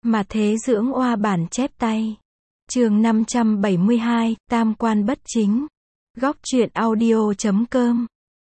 Mà thế dưỡng oa bản chép tay. Chương 572, Tam quan bất chính. Góc truyện audio.com.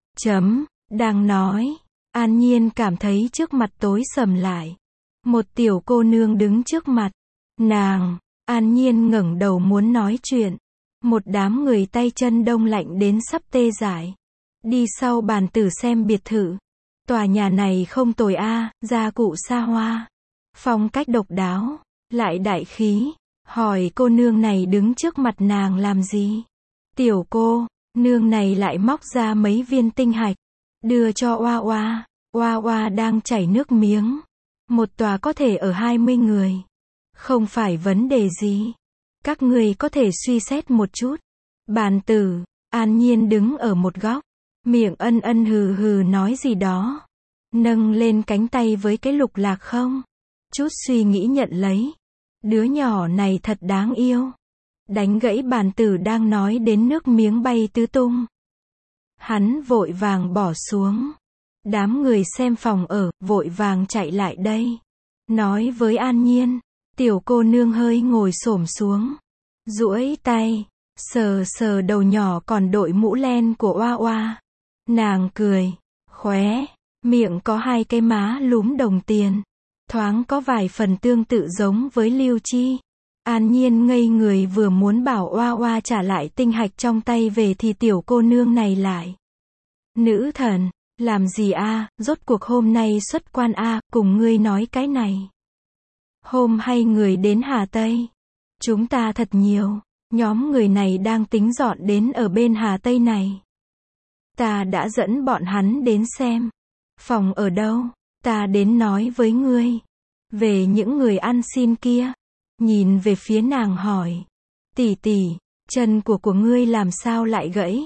Đang nói, An Nhiên cảm thấy trước mặt tối sầm lại. Một tiểu cô nương đứng trước mặt. Nàng, An Nhiên ngẩng đầu muốn nói chuyện. Một đám người tay chân đông lạnh đến sắp tê dại. Đi sau bàn tử xem biệt thự. Tòa nhà này không tồi a, gia cụ xa hoa. Phong cách độc đáo, lại đại khí. Hỏi cô nương này đứng trước mặt nàng làm gì? Tiểu cô nương này lại móc ra mấy viên tinh hạch, đưa cho Oa Oa. Oa Oa đang chảy nước miếng. Một tòa có thể ở 20 người. Không phải vấn đề gì. Các người có thể suy xét một chút. Bàn tử, An Nhiên đứng ở một góc. Miệng ân ân hừ hừ nói gì đó. Nâng lên cánh tay với cái lục lạc không. Chút suy nghĩ nhận lấy. Đứa nhỏ này thật đáng yêu. Đánh gãy bàn tử đang nói đến nước miếng bay tứ tung. Hắn vội vàng bỏ xuống. Đám người xem phòng ở, vội vàng chạy lại đây. Nói với An Nhiên. Tiểu cô nương hơi ngồi xổm xuống. Duỗi tay. Sờ sờ đầu nhỏ còn đội mũ len của Oa Oa. Nàng cười. Khóe. Miệng có hai cái má lúm đồng tiền. Thoáng có vài phần tương tự giống với Lưu Chi. An Nhiên ngây người vừa muốn bảo Oa Oa trả lại tinh hạch trong tay về thì tiểu cô nương này lại. Nữ thần, làm gì a, rốt cuộc hôm nay xuất quan a, cùng ngươi nói cái này. Hôm hay người đến Hà Tây. Chúng ta thật nhiều, nhóm người này đang tính dọn đến ở bên Hà Tây này. Ta đã dẫn bọn hắn đến xem. Phòng ở đâu? Ta đến nói với ngươi. Về những người ăn xin kia. Nhìn về phía nàng hỏi. Tỷ tỷ, chân của ngươi làm sao lại gãy?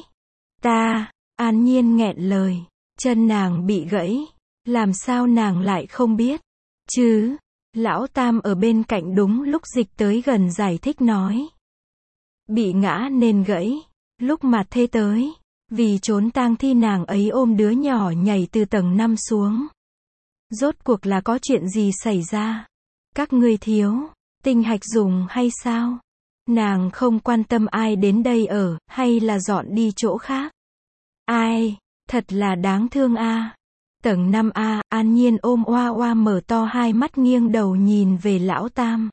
An Nhiên nghẹn lời. Chân nàng bị gãy. Làm sao nàng lại không biết? Chứ, lão Tam ở bên cạnh đúng lúc dịch tới gần giải thích nói. Bị ngã nên gãy. Lúc mà thê tới. Vì trốn tang thi nàng ấy ôm đứa nhỏ nhảy từ tầng 5 xuống. Rốt cuộc là có chuyện gì xảy ra? Các ngươi thiếu tinh hạch dùng hay sao? Nàng không quan tâm ai đến đây ở, hay là dọn đi chỗ khác. Ai, thật là đáng thương a. Tầng 5A, An Nhiên ôm Oa Oa mở to hai mắt nghiêng đầu nhìn về lão Tam.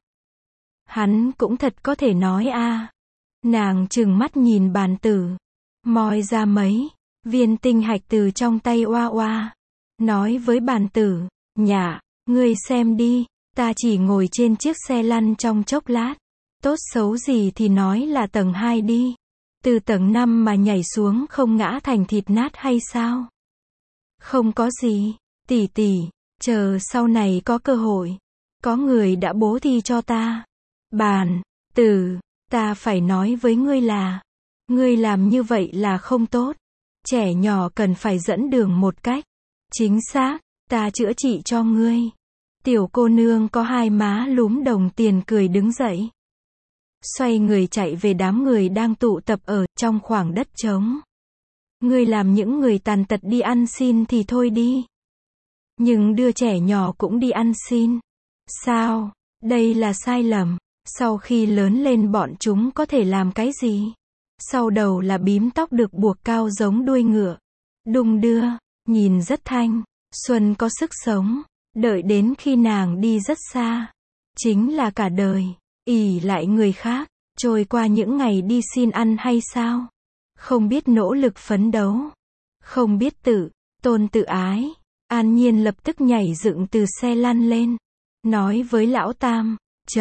Hắn cũng thật có thể nói a. Nàng trừng mắt nhìn bàn tử. Moi ra mấy viên tinh hạch từ trong tay Oa Oa. Nói với bàn tử, nhả, ngươi xem đi, ta chỉ ngồi trên chiếc xe lăn trong chốc lát. Tốt xấu gì thì nói là tầng 2 đi. Từ tầng 5 mà nhảy xuống không ngã thành thịt nát hay sao? Không có gì, tỷ tỷ, chờ sau này có cơ hội. Có người đã bố thí cho ta. Bàn tử, ta phải nói với ngươi là, ngươi làm như vậy là không tốt. Trẻ nhỏ cần phải dẫn đường một cách chính xác, ta chữa trị cho ngươi. Tiểu cô nương có hai má lúm đồng tiền cười đứng dậy. Xoay người chạy về đám người đang tụ tập ở trong khoảng đất trống. Ngươi làm những người tàn tật đi ăn xin thì thôi đi. Nhưng đưa trẻ nhỏ cũng đi ăn xin. Sao? Đây là sai lầm. Sau khi lớn lên bọn chúng có thể làm cái gì? Sau đầu là bím tóc được buộc cao giống đuôi ngựa. Đung đưa, nhìn rất thanh. Xuân có sức sống. Đợi đến khi nàng đi rất xa. Chính là cả đời. Ỷ lại người khác. Trôi qua những ngày đi xin ăn hay sao? Không biết nỗ lực phấn đấu. Không biết tôn tự ái. An Nhiên lập tức nhảy dựng từ xe lăn lên. Nói với lão Tam.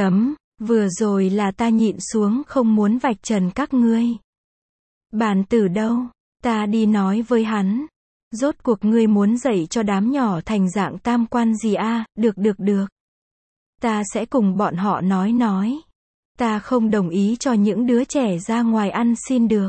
Vừa rồi là ta nhịn xuống không muốn vạch trần các ngươi. Bàn tử đâu? Ta đi nói với hắn. Rốt cuộc ngươi muốn dạy cho đám nhỏ thành dạng tam quan gì a? Được. Ta sẽ cùng bọn họ nói. Ta không đồng ý cho những đứa trẻ ra ngoài ăn xin được.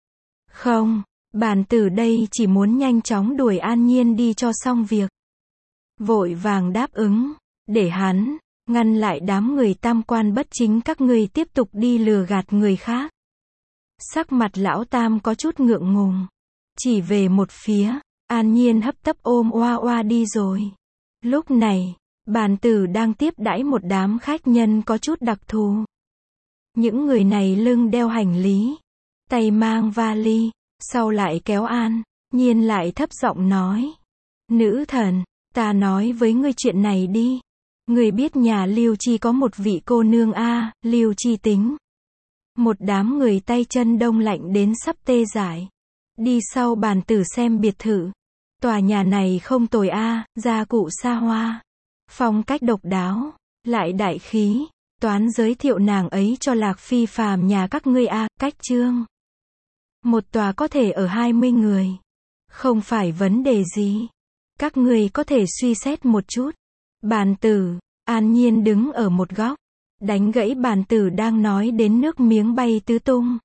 Không, bàn tử đây chỉ muốn nhanh chóng đuổi An Nhiên đi cho xong việc. Vội vàng đáp ứng, để hắn ngăn lại đám người tam quan bất chính các ngươi tiếp tục đi lừa gạt người khác. Sắc mặt lão Tam có chút ngượng ngùng. Chỉ về một phía, An Nhiên hấp tấp ôm Oa Oa đi rồi. Lúc này, Bàn tử đang tiếp đãi một đám khách nhân có chút đặc thù. Những người này lưng đeo hành lý, tay mang vali, sau lại kéo An Nhiên lại thấp giọng nói. Nữ thần, ta nói với ngươi chuyện này đi. Ngươi biết nhà Lưu Chi có một vị cô nương a, Lưu Chi Tính. Một đám người tay chân đông lạnh đến sắp tê dại. Đi sau bàn tử xem biệt thự. Tòa nhà này không tồi a, gia cụ xa hoa, phong cách độc đáo, lại đại khí. Toán giới thiệu nàng ấy cho Lạc Phi phàm nhà các ngươi a, cách chương. Một tòa có thể ở 20 người. Không phải vấn đề gì. Các ngươi có thể suy xét một chút. Bàn tử, An Nhiên đứng ở một góc, đánh gãy bàn tử đang nói đến nước miếng bay tứ tung.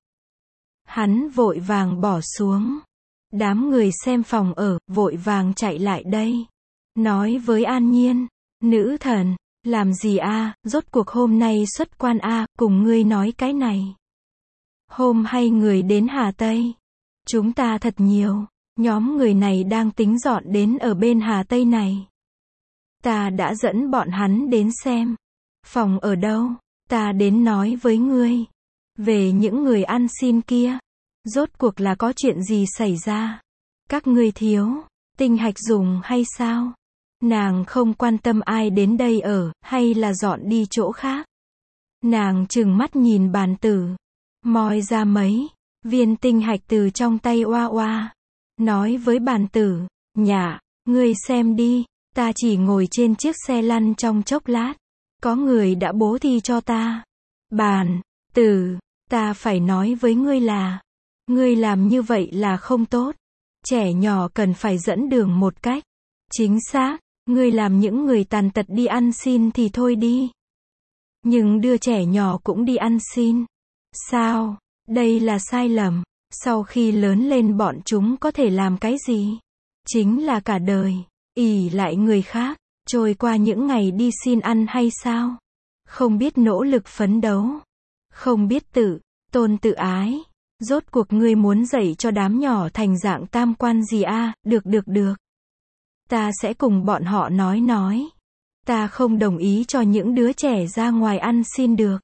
Hắn vội vàng bỏ xuống. Đám người xem phòng ở, vội vàng chạy lại đây. Nói với An Nhiên, nữ thần, làm gì a, rốt cuộc hôm nay xuất quan a, cùng ngươi nói cái này. Hôm hay người đến Hà Tây. Chúng ta thật nhiều. Nhóm người này đang tính dọn đến ở bên Hà Tây này. Ta đã dẫn bọn hắn đến xem. Phòng ở đâu? Ta đến nói với ngươi. Về những người ăn xin kia. Rốt cuộc là có chuyện gì xảy ra? Các ngươi thiếu tinh hạch dùng hay sao? Nàng không quan tâm ai đến đây ở, hay là dọn đi chỗ khác. Nàng trừng mắt nhìn bàn tử. Moi ra mấy viên tinh hạch từ trong tay oa oa. Nói với bàn tử, nhạ, ngươi xem đi, ta chỉ ngồi trên chiếc xe lăn trong chốc lát. Có người đã bố thí cho ta. Bàn tử, ta phải nói với ngươi là, ngươi làm như vậy là không tốt. Trẻ nhỏ cần phải dẫn đường một cách chính xác. Ngươi làm những người tàn tật đi ăn xin thì thôi đi. Nhưng đưa trẻ nhỏ cũng đi ăn xin. Sao? Đây là sai lầm. Sau khi lớn lên bọn chúng có thể làm cái gì? Chính là cả đời ỷ lại người khác, trôi qua những ngày đi xin ăn hay sao? Không biết nỗ lực phấn đấu, không biết tự tôn tự ái. Rốt cuộc ngươi muốn dạy cho đám nhỏ thành dạng tam quan gì a? Được. Ta sẽ cùng bọn họ nói. Ta không đồng ý cho những đứa trẻ ra ngoài ăn xin được.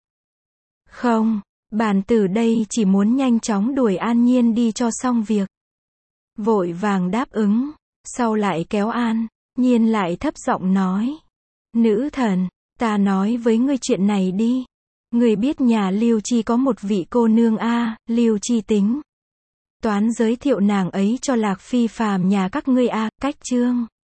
Không, bàn tử đây chỉ muốn nhanh chóng đuổi An Nhiên đi cho xong việc. Vội vàng đáp ứng, sau lại kéo An Nhiên lại thấp giọng nói. Nữ thần, ta nói với ngươi chuyện này đi. Ngươi biết nhà Lưu Chi có một vị cô nương a, Lưu Chi Tính. Toán giới thiệu nàng ấy cho Lạc Phi phàm nhà các ngươi a, cách chương.